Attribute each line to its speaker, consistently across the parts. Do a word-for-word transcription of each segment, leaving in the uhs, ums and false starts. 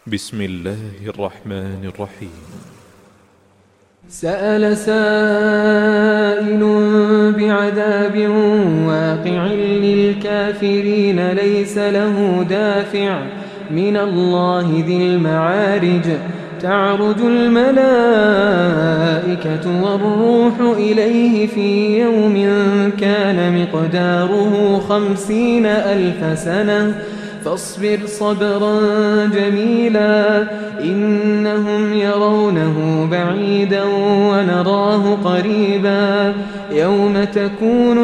Speaker 1: بسم الله الرحمن الرحيم.
Speaker 2: سأل سائل بعذاب واقع للكافرين ليس له دافع من الله ذي المعارج تعرج الملائكة والروح إليه في يوم كان مقداره خمسين ألف سنة فاصبر صبرا جميلا إنهم يرونه بعيدا ونراه قريبا يوم تكون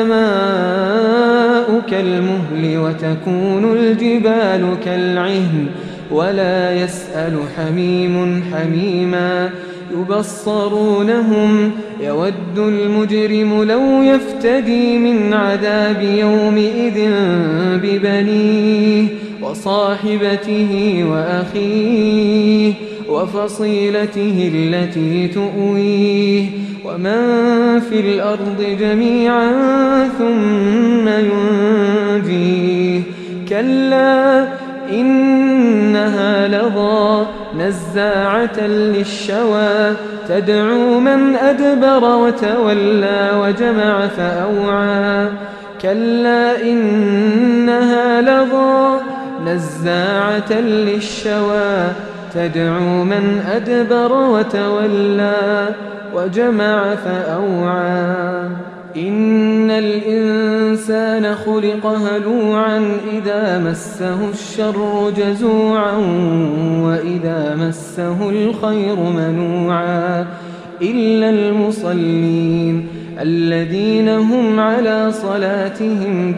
Speaker 2: السماء كالمهل وتكون الجبال كالعهن ولا يسأل حميم حميما يبصرونهم يود المجرم لو يفتدي من عذاب يومئذ ببنيه وصاحبته وأخيه وفصيلته التي تؤويه ومن في الأرض جميعا ثم ينجيه كلا إنها لظى نزاعة للشوى تدعو من أدبر وتولى وجمع فأوعى كلا إنها لظى نزاعة للشوى تدعو من أدبر وتولى وجمع فأوعى إن الإنسان خلق هلوعا إذا مسه الشر جزوعا وإذا مسه الخير منوعا إلا المصلين الذين هم على صلاتهم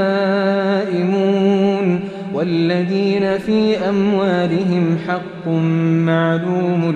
Speaker 2: دائمون والذين في أموالهم حق معلوم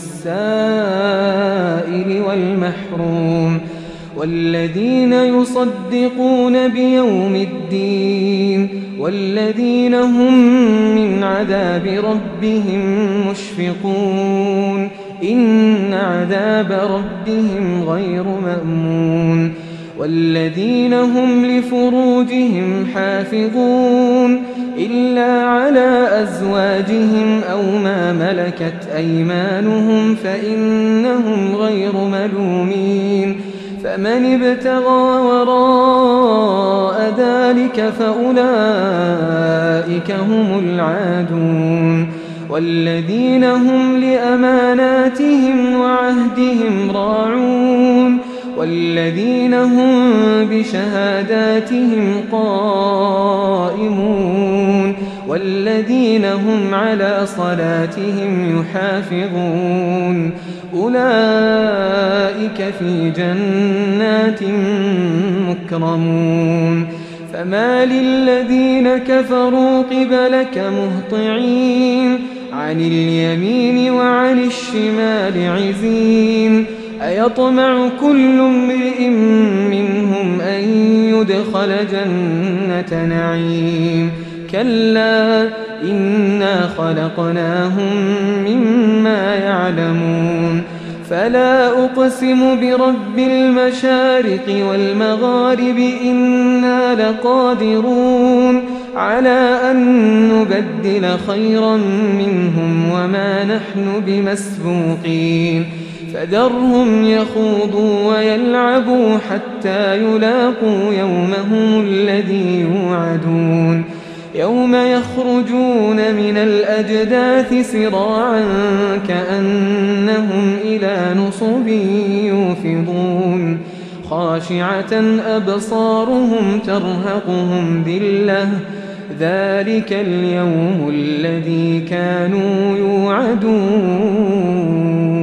Speaker 2: للسائل والمحروم والذين يصدقون بيوم الدين والذين هم من عذاب ربهم مشفقون إن عذاب ربهم غير مأمون والذين هم لفروجهم حافظون إلا على أزواجهم أو ما ملكت أيمانهم فإنهم غير ملومين فمن ابتغى وراء ذلك فأولئك هم العادون والذين هم لأماناتهم وعهدهم راعون والذين هم بشهاداتهم قائمون والذين هم على صلاتهم يحافظون أولئك في جنات مكرمون فما للذين كفروا قبلك مهطعين عن اليمين وعن الشمال عزين أيطمع كل امرئ منهم أن يدخل جنة نعيم كلا إنا خلقناهم مما يعلمون فلا أقسم برب المشارق والمغارب إنا لقادرون على أن نبدل خيرا منهم وما نحن بمسبوقين فذرهم يخوضوا ويلعبوا حتى يلاقوا يومهم الذي يوعدون يوم يخرجون من الأجداث سراعا كأنهم إلى نصب يوفضون خاشعة أبصارهم ترهقهم ذلة ذلك اليوم الذي كانوا يوعدون.